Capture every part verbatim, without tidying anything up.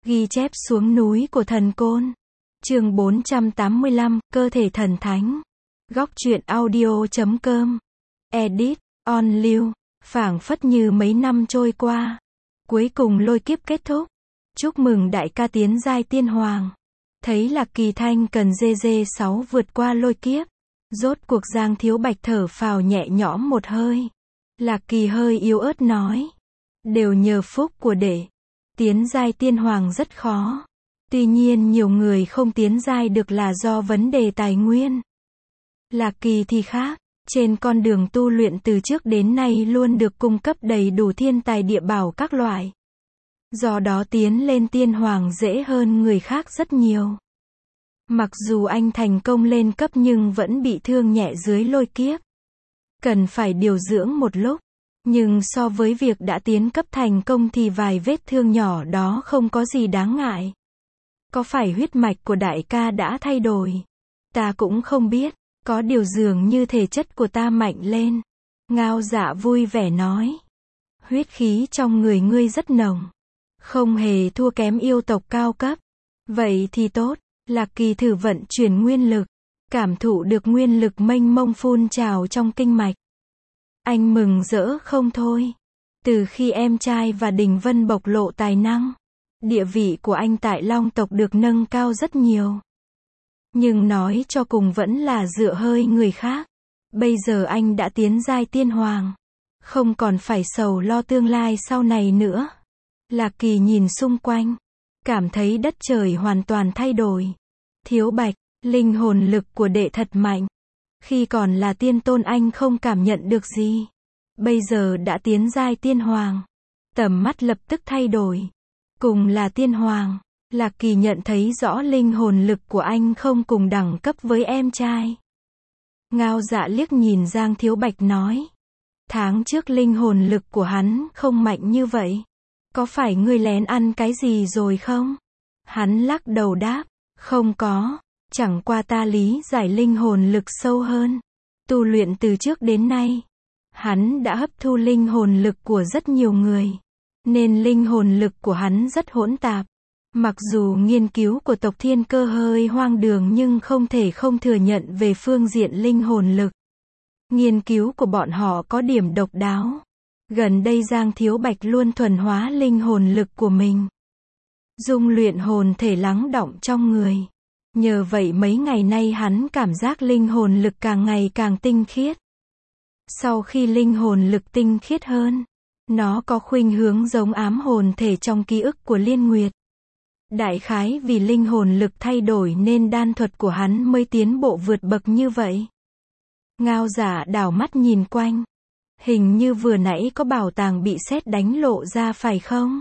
Ghi chép xuống núi của thần Côn. Chương bốn trăm tám mươi lăm, cơ thể thần thánh. Góc truyện audio chấm com. Edit, on lưu. Phảng phất như mấy năm trôi qua. Cuối cùng lôi kiếp kết thúc. Chúc mừng đại ca tiến giai tiên hoàng. Thấy Lạc Kỳ Thanh cần dê dê sáu vượt qua lôi kiếp. Rốt cuộc Giang Thiếu Bạch thở phào nhẹ nhõm một hơi. Lạc Kỳ hơi yếu ớt nói. Đều nhờ phúc của đệ. Tiến giai tiên hoàng rất khó. Tuy nhiên nhiều người không tiến giai được là do vấn đề tài nguyên. Lạc Kỳ thì khác. Trên con đường tu luyện từ trước đến nay luôn được cung cấp đầy đủ thiên tài địa bảo các loại. Do đó tiến lên tiên hoàng dễ hơn người khác rất nhiều. Mặc dù anh thành công lên cấp nhưng vẫn bị thương nhẹ dưới lôi kiếp. Cần phải điều dưỡng một lúc. Nhưng so với việc đã tiến cấp thành công thì vài vết thương nhỏ đó không có gì đáng ngại. Có phải huyết mạch của đại ca đã thay đổi? Ta cũng không biết. Có điều dường như thể chất của ta mạnh lên. Ngao Dạ vui vẻ nói. Huyết khí trong người ngươi rất nồng. Không hề thua kém yêu tộc cao cấp. Vậy thì tốt. Lạc Kỳ thử vận chuyển nguyên lực. Cảm thụ được nguyên lực mênh mông phun trào trong kinh mạch. Anh mừng rỡ không thôi. Từ khi em trai và Đình Vân bộc lộ tài năng, địa vị của anh tại Long tộc được nâng cao rất nhiều. Nhưng nói cho cùng vẫn là dựa hơi người khác. Bây giờ anh đã tiến giai tiên hoàng. Không còn phải sầu lo tương lai sau này nữa. Lạc Kỳ nhìn xung quanh. Cảm thấy đất trời hoàn toàn thay đổi. Thiếu Bạch, linh hồn lực của đệ thật mạnh. Khi còn là tiên tôn anh không cảm nhận được gì. Bây giờ đã tiến giai tiên hoàng. Tầm mắt lập tức thay đổi. Cùng là tiên hoàng. Lạc Kỳ nhận thấy rõ linh hồn lực của anh không cùng đẳng cấp với em trai. Ngao Dạ liếc nhìn Giang Thiếu Bạch nói. Tháng trước linh hồn lực của hắn không mạnh như vậy. Có phải ngươi lén ăn cái gì rồi không? Hắn lắc đầu đáp. Không có. Chẳng qua ta lý giải linh hồn lực sâu hơn. Tu luyện từ trước đến nay. Hắn đã hấp thu linh hồn lực của rất nhiều người. Nên linh hồn lực của hắn rất hỗn tạp. Mặc dù nghiên cứu của tộc Thiên Cơ hơi hoang đường nhưng không thể không thừa nhận về phương diện linh hồn lực. Nghiên cứu của bọn họ có điểm độc đáo. Gần đây Giang Thiếu Bạch luôn thuần hóa linh hồn lực của mình. Dung luyện hồn thể lắng đọng trong người. Nhờ vậy mấy ngày nay hắn cảm giác linh hồn lực càng ngày càng tinh khiết. Sau khi linh hồn lực tinh khiết hơn, nó có khuynh hướng giống ám hồn thể trong ký ức của Liên Nguyệt. Đại khái vì linh hồn lực thay đổi nên đan thuật của hắn mới tiến bộ vượt bậc như vậy. Ngao Dạ đảo mắt nhìn quanh. Hình như vừa nãy có bảo tàng bị sét đánh lộ ra phải không?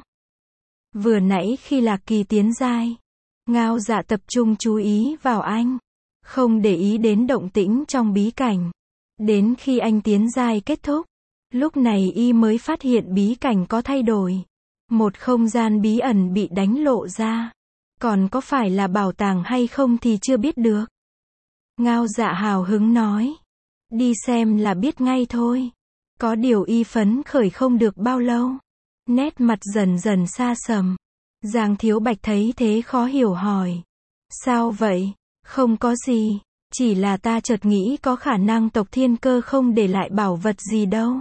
Vừa nãy khi Lạc Kỳ tiến giai, Ngao Dạ tập trung chú ý vào anh. Không để ý đến động tĩnh trong bí cảnh. Đến khi anh tiến giai kết thúc, lúc này y mới phát hiện bí cảnh có thay đổi. Một không gian bí ẩn bị đánh lộ ra. Còn có phải là bảo tàng hay không thì chưa biết được. Ngao Dạ hào hứng nói. Đi xem là biết ngay thôi. Có điều y phấn khởi không được bao lâu. Nét mặt dần dần xa sầm. Giang Thiếu Bạch thấy thế khó hiểu hỏi. Sao vậy? Không có gì. Chỉ là ta chợt nghĩ có khả năng tộc Thiên Cơ không để lại bảo vật gì đâu.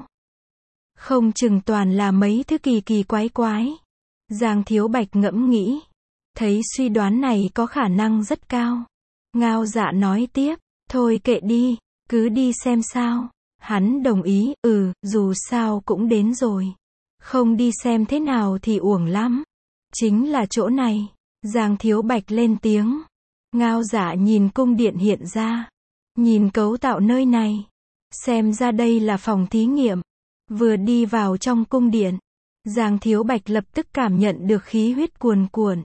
Không chừng toàn là mấy thứ kỳ kỳ quái quái. Giang Thiếu Bạch ngẫm nghĩ. Thấy suy đoán này có khả năng rất cao. Ngao Dạ nói tiếp. Thôi kệ đi. Cứ đi xem sao. Hắn đồng ý. Ừ, dù sao cũng đến rồi. Không đi xem thế nào thì uổng lắm. Chính là chỗ này. Giang Thiếu Bạch lên tiếng. Ngao Dạ nhìn cung điện hiện ra. Nhìn cấu tạo nơi này. Xem ra đây là phòng thí nghiệm. Vừa đi vào trong cung điện, Giang Thiếu Bạch lập tức cảm nhận được khí huyết cuồn cuộn.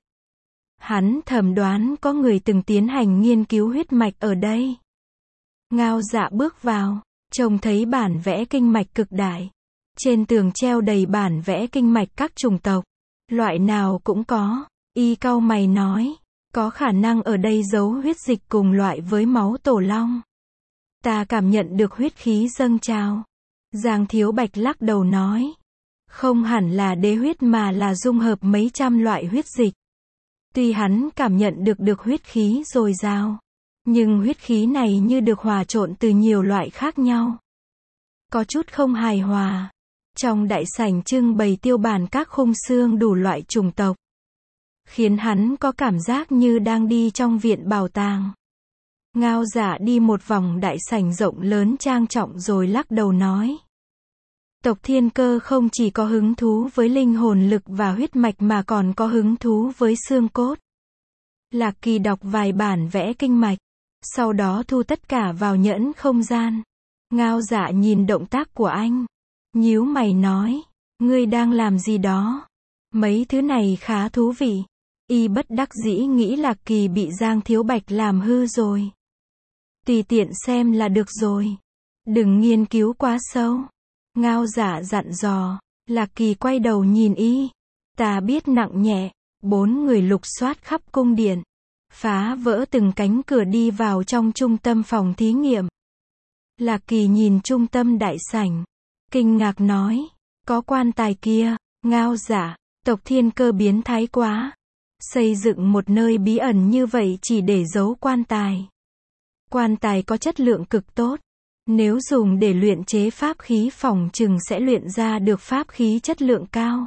Hắn thầm đoán có người từng tiến hành nghiên cứu huyết mạch ở đây. Ngao Dạ bước vào, trông thấy bản vẽ kinh mạch cực đại. Trên tường treo đầy bản vẽ kinh mạch các chủng tộc. Loại nào cũng có. Y cau mày nói, có khả năng ở đây giấu huyết dịch cùng loại với máu tổ long. Ta cảm nhận được huyết khí dâng trào. Giang Thiếu Bạch lắc đầu nói. Không hẳn là đế huyết mà là dung hợp mấy trăm loại huyết dịch. Tuy hắn cảm nhận được được huyết khí dồi dào, nhưng huyết khí này như được hòa trộn từ nhiều loại khác nhau. Có chút không hài hòa. Trong đại sảnh trưng bày tiêu bản các khung xương đủ loại chủng tộc, khiến hắn có cảm giác như đang đi trong viện bảo tàng. Ngao Dạ đi một vòng đại sảnh rộng lớn trang trọng rồi lắc đầu nói. Tộc Thiên Cơ không chỉ có hứng thú với linh hồn lực và huyết mạch mà còn có hứng thú với xương cốt. Lạc Kỳ đọc vài bản vẽ kinh mạch, sau đó thu tất cả vào nhẫn không gian. Ngao Dạ nhìn động tác của anh, nhíu mày nói, ngươi đang làm gì đó? Mấy thứ này khá thú vị. Y bất đắc dĩ nghĩ Lạc Kỳ bị Giang Thiếu Bạch làm hư rồi. Tùy tiện xem là được rồi. Đừng nghiên cứu quá sâu. Ngao Dạ dặn dò. Lạc Kỳ quay đầu nhìn Y. Ta biết nặng nhẹ. Bốn người lục soát khắp cung điện, phá vỡ từng cánh cửa đi vào trong trung tâm phòng thí nghiệm. Lạc Kỳ nhìn trung tâm đại sảnh, kinh ngạc nói, có quan tài kia. Ngao Dạ, tộc Thiên Cơ biến thái quá. Xây dựng một nơi bí ẩn như vậy chỉ để giấu quan tài. Quan tài có chất lượng cực tốt. Nếu dùng để luyện chế pháp khí phòng chừng sẽ luyện ra được pháp khí chất lượng cao.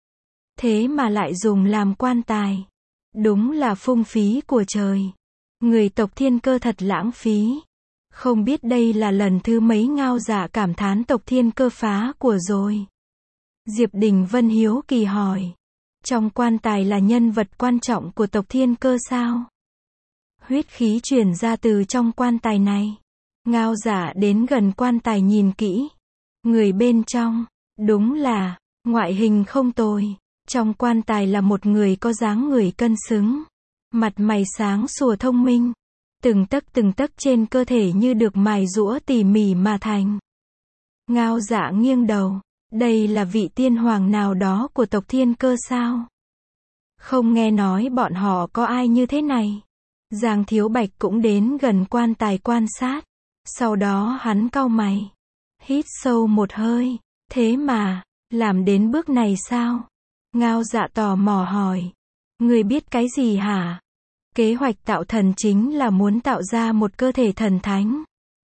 Thế mà lại dùng làm quan tài. Đúng là phung phí của trời. Người tộc Thiên Cơ thật lãng phí. Không biết đây là lần thứ mấy Ngao Dạ cảm thán tộc Thiên Cơ phá của rồi. Diệp Đình Vân hiếu kỳ hỏi. Trong quan tài là nhân vật quan trọng của tộc Thiên Cơ sao? Huyết khí truyền ra từ trong quan tài này. Ngao Dạ đến gần quan tài nhìn kỹ. Người bên trong, đúng là, ngoại hình không tồi. Trong quan tài là một người có dáng người cân xứng. Mặt mày sáng sủa thông minh. Từng tấc từng tấc trên cơ thể như được mài giũa tỉ mỉ mà thành. Ngao Dạ nghiêng đầu. Đây là vị tiên hoàng nào đó của tộc Thiên Cơ sao? Không nghe nói bọn họ có ai như thế này. Giang Thiếu Bạch cũng đến gần quan tài quan sát. Sau đó hắn cau mày. Hít sâu một hơi. Thế mà, làm đến bước này sao? Ngao Dạ tò mò hỏi. Người biết cái gì hả? Kế hoạch tạo thần chính là muốn tạo ra một cơ thể thần thánh.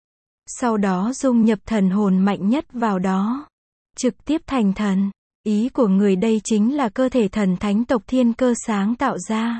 Sau đó dung nhập thần hồn mạnh nhất vào đó. Trực tiếp thành thần. Ý của người đây chính là cơ thể thần thánh tộc Thiên Cơ sáng tạo ra.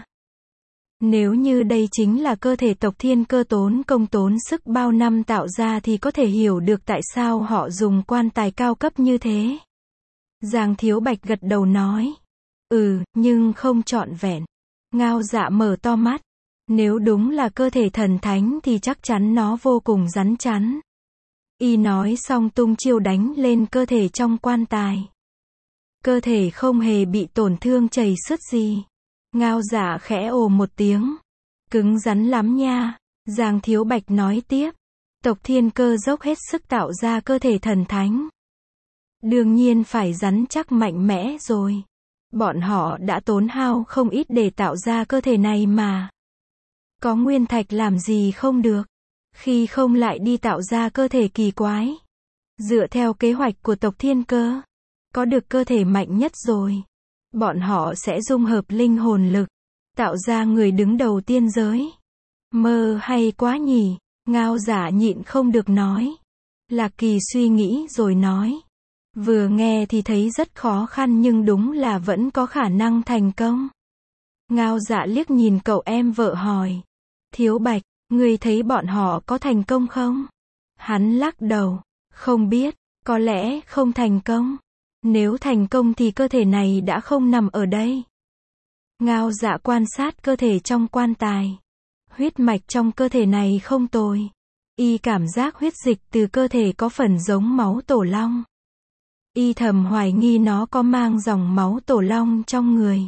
Nếu như đây chính là cơ thể tộc Thiên Cơ tốn công tốn sức bao năm tạo ra thì có thể hiểu được tại sao họ dùng quan tài cao cấp như thế. Giang Thiếu Bạch gật đầu nói. Ừ, nhưng không trọn vẹn. Ngao Dạ mở to mắt. Nếu đúng là cơ thể thần thánh thì chắc chắn nó vô cùng rắn chắn. Y nói xong tung chiêu đánh lên cơ thể trong quan tài. Cơ thể không hề bị tổn thương chảy xước gì. Ngao Dạ khẽ ồ một tiếng. Cứng rắn lắm nha. Giang Thiếu Bạch nói tiếp. Tộc Thiên Cơ dốc hết sức tạo ra cơ thể thần thánh. Đương nhiên phải rắn chắc mạnh mẽ rồi. Bọn họ đã tốn hao không ít để tạo ra cơ thể này mà. Có nguyên thạch làm gì không được. Khi không lại đi tạo ra cơ thể kỳ quái. Dựa theo kế hoạch của tộc Thiên Cơ, có được cơ thể mạnh nhất rồi. Bọn họ sẽ dung hợp linh hồn lực, tạo ra người đứng đầu tiên giới. Mơ hay quá nhỉ? Ngao Dạ nhịn không được nói. Lạc Kỳ suy nghĩ rồi nói. Vừa nghe thì thấy rất khó khăn nhưng đúng là vẫn có khả năng thành công. Ngao Dạ liếc nhìn cậu em vợ hỏi. Thiếu Bạch, ngươi thấy bọn họ có thành công không? Hắn lắc đầu. Không biết, có lẽ không thành công. Nếu thành công thì cơ thể này đã không nằm ở đây. Ngao Dạ quan sát cơ thể trong quan tài. Huyết mạch trong cơ thể này không tồi. Y cảm giác huyết dịch từ cơ thể có phần giống máu tổ long. Y thầm hoài nghi nó có mang dòng máu tổ long trong người.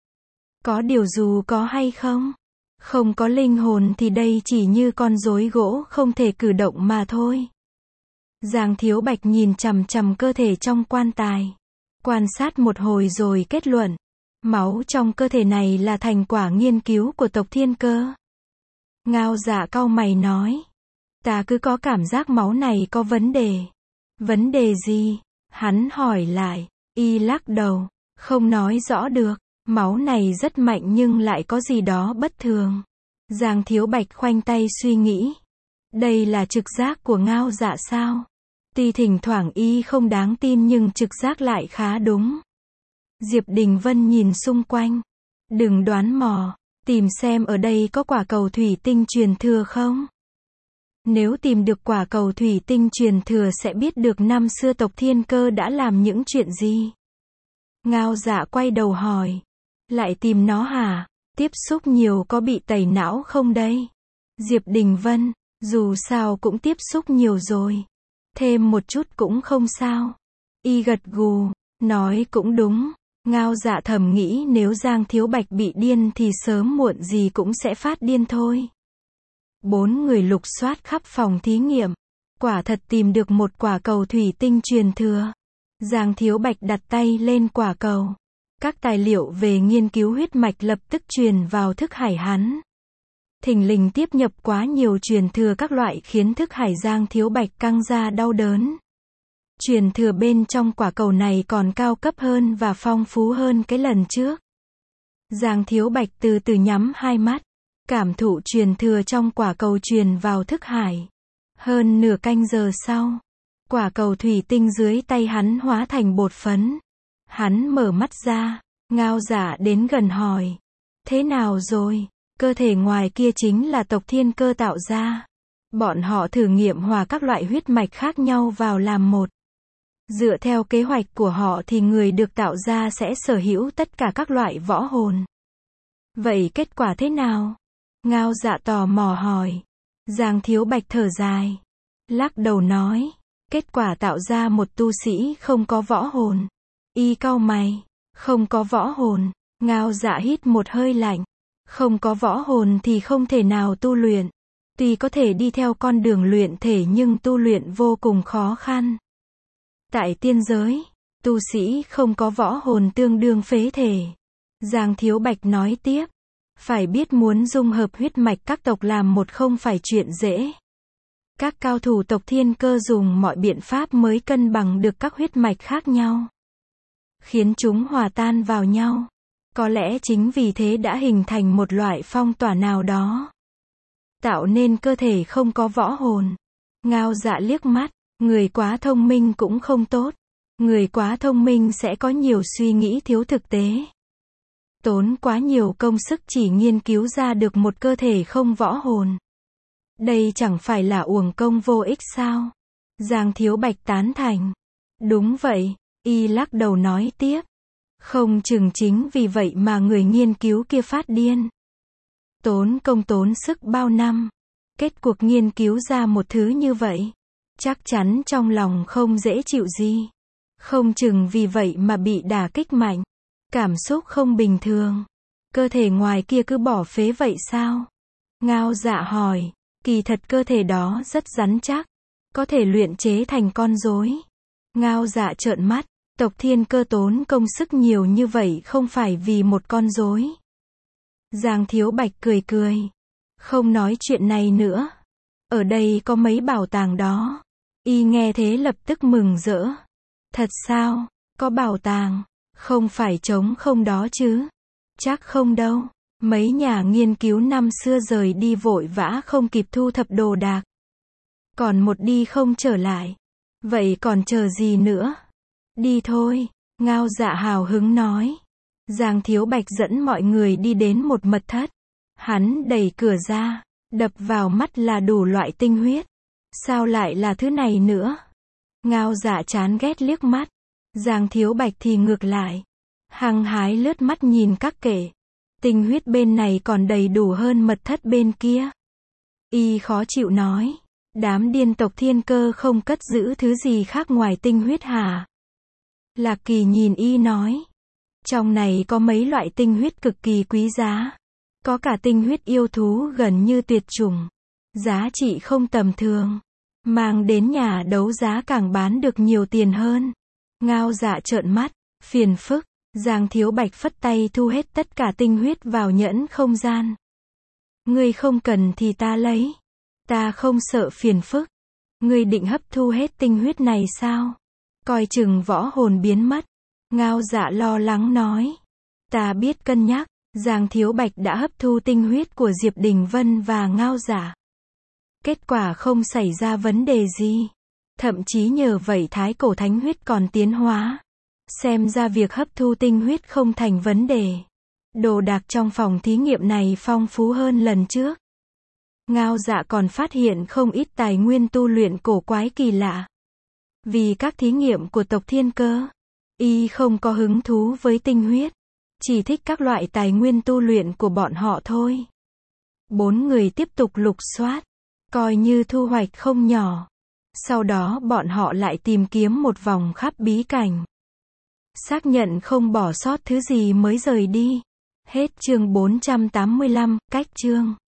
Có điều dù có hay không, không có linh hồn thì đây chỉ như con rối gỗ không thể cử động mà thôi. Giang Thiếu Bạch nhìn chằm chằm cơ thể trong quan tài. Quan sát một hồi rồi kết luận. Máu trong cơ thể này là thành quả nghiên cứu của tộc Thiên Cơ. Ngao Dạ cau mày nói. Ta cứ có cảm giác máu này có vấn đề. Vấn đề gì? Hắn hỏi lại. Y lắc đầu. Không nói rõ được. Máu này rất mạnh nhưng lại có gì đó bất thường. Giang Thiếu Bạch khoanh tay suy nghĩ. Đây là trực giác của Ngao Dạ sao? Tuy thỉnh thoảng y không đáng tin nhưng trực giác lại khá đúng. Diệp Đình Vân nhìn xung quanh. Đừng đoán mò, tìm xem ở đây có quả cầu thủy tinh truyền thừa không? Nếu tìm được quả cầu thủy tinh truyền thừa sẽ biết được năm xưa tộc Thiên Cơ đã làm những chuyện gì. Ngao Dạ quay đầu hỏi. Lại tìm nó hả? Tiếp xúc nhiều có bị tẩy não không đây? Diệp Đình Vân, dù sao cũng tiếp xúc nhiều rồi. Thêm một chút cũng không sao. Y gật gù, nói cũng đúng. Ngao Dạ thầm nghĩ nếu Giang Thiếu Bạch bị điên thì sớm muộn gì cũng sẽ phát điên thôi. Bốn người lục soát khắp phòng thí nghiệm. Quả thật tìm được một quả cầu thủy tinh truyền thừa. Giang Thiếu Bạch đặt tay lên quả cầu. Các tài liệu về nghiên cứu huyết mạch lập tức truyền vào thức hải hắn. Thình lình tiếp nhập quá nhiều truyền thừa các loại khiến thức hải Giang Thiếu Bạch căng ra đau đớn. Truyền thừa bên trong quả cầu này còn cao cấp hơn và phong phú hơn cái lần trước. Giang Thiếu Bạch từ từ nhắm hai mắt, cảm thụ truyền thừa trong quả cầu truyền vào thức hải. Hơn nửa canh giờ sau, quả cầu thủy tinh dưới tay hắn hóa thành bột phấn. Hắn mở mắt ra, Ngao Dạ đến gần hỏi. Thế nào rồi? Cơ thể ngoài kia chính là tộc Thiên Cơ tạo ra. Bọn họ thử nghiệm hòa các loại huyết mạch khác nhau vào làm một. Dựa theo kế hoạch của họ thì người được tạo ra sẽ sở hữu tất cả các loại võ hồn. Vậy kết quả thế nào? Ngao Dạ tò mò hỏi. Giang Thiếu Bạch thở dài, lắc đầu nói. Kết quả tạo ra một tu sĩ không có võ hồn. Y cau mày. Không có võ hồn. Ngao Dạ hít một hơi lạnh. Không có võ hồn thì không thể nào tu luyện. Tuy có thể đi theo con đường luyện thể nhưng tu luyện vô cùng khó khăn. Tại tiên giới, tu sĩ không có võ hồn tương đương phế thể. Giang Thiếu Bạch nói tiếp. Phải biết muốn dung hợp huyết mạch các tộc làm một không phải chuyện dễ. Các cao thủ tộc Thiên Cơ dùng mọi biện pháp mới cân bằng được các huyết mạch khác nhau. Khiến chúng hòa tan vào nhau. Có lẽ chính vì thế đã hình thành một loại phong tỏa nào đó. Tạo nên cơ thể không có võ hồn. Ngao Dạ liếc mắt. Người quá thông minh cũng không tốt. Người quá thông minh sẽ có nhiều suy nghĩ thiếu thực tế. Tốn quá nhiều công sức chỉ nghiên cứu ra được một cơ thể không võ hồn. Đây chẳng phải là uổng công vô ích sao? Giang Thiếu Bạch tán thành. Đúng vậy, y lắc đầu nói tiếp. Không chừng chính vì vậy mà người nghiên cứu kia phát điên. Tốn công tốn sức bao năm. Kết cuộc nghiên cứu ra một thứ như vậy. Chắc chắn trong lòng không dễ chịu gì. Không chừng vì vậy mà bị đả kích mạnh. Cảm xúc không bình thường. Cơ thể ngoài kia cứ bỏ phế vậy sao? Ngao Dạ hỏi. Kỳ thật cơ thể đó rất rắn chắc. Có thể luyện chế thành con rối. Ngao Dạ trợn mắt. Tộc Thiên Cơ tốn công sức nhiều như vậy không phải vì một con rối. Giang Thiếu Bạch cười cười. Không nói chuyện này nữa. Ở đây có mấy bảo tàng đó. Y nghe thế lập tức mừng rỡ. Thật sao? Có bảo tàng? Không phải trống không đó chứ? Chắc không đâu. Mấy nhà nghiên cứu năm xưa rời đi vội vã không kịp thu thập đồ đạc. Còn một đi không trở lại. Vậy còn chờ gì nữa? Đi thôi. Ngao Dạ hào hứng nói. Giang Thiếu Bạch dẫn mọi người đi đến một mật thất. Hắn đẩy cửa ra. Đập vào mắt là đủ loại tinh huyết. Sao lại là thứ này nữa? Ngao Dạ chán ghét liếc mắt. Giang Thiếu Bạch thì ngược lại. Hăng hái lướt mắt nhìn các kệ. Tinh huyết bên này còn đầy đủ hơn mật thất bên kia. Y khó chịu nói. Đám điên tộc Thiên Cơ không cất giữ thứ gì khác ngoài tinh huyết hả? Lạc Kỳ nhìn Y nói. Trong này có mấy loại tinh huyết cực kỳ quý giá. Có cả tinh huyết yêu thú gần như tuyệt chủng. Giá trị không tầm thường. Mang đến nhà đấu giá càng bán được nhiều tiền hơn. Ngao Dạ trợn mắt. Phiền phức. Giang Thiếu Bạch phất tay thu hết tất cả tinh huyết vào nhẫn không gian. Ngươi không cần thì ta lấy. Ta không sợ phiền phức. Ngươi định hấp thu hết tinh huyết này sao? Coi chừng võ hồn biến mất. Ngao Dạ lo lắng nói. Ta biết cân nhắc, Giang Thiếu Bạch đã hấp thu tinh huyết của Diệp Đình Vân và Ngao Dạ. Kết quả không xảy ra vấn đề gì. Thậm chí nhờ vậy thái cổ thánh huyết còn tiến hóa. Xem ra việc hấp thu tinh huyết không thành vấn đề. Đồ đạc trong phòng thí nghiệm này phong phú hơn lần trước. Ngao Dạ còn phát hiện không ít tài nguyên tu luyện cổ quái kỳ lạ. Vì các thí nghiệm của tộc Thiên Cơ, y không có hứng thú với tinh huyết, chỉ thích các loại tài nguyên tu luyện của bọn họ thôi. Bốn người tiếp tục lục soát, coi như thu hoạch không nhỏ. Sau đó bọn họ lại tìm kiếm một vòng khắp bí cảnh. Xác nhận không bỏ sót thứ gì mới rời đi. Hết chương bốn trăm tám mươi lăm, cách chương.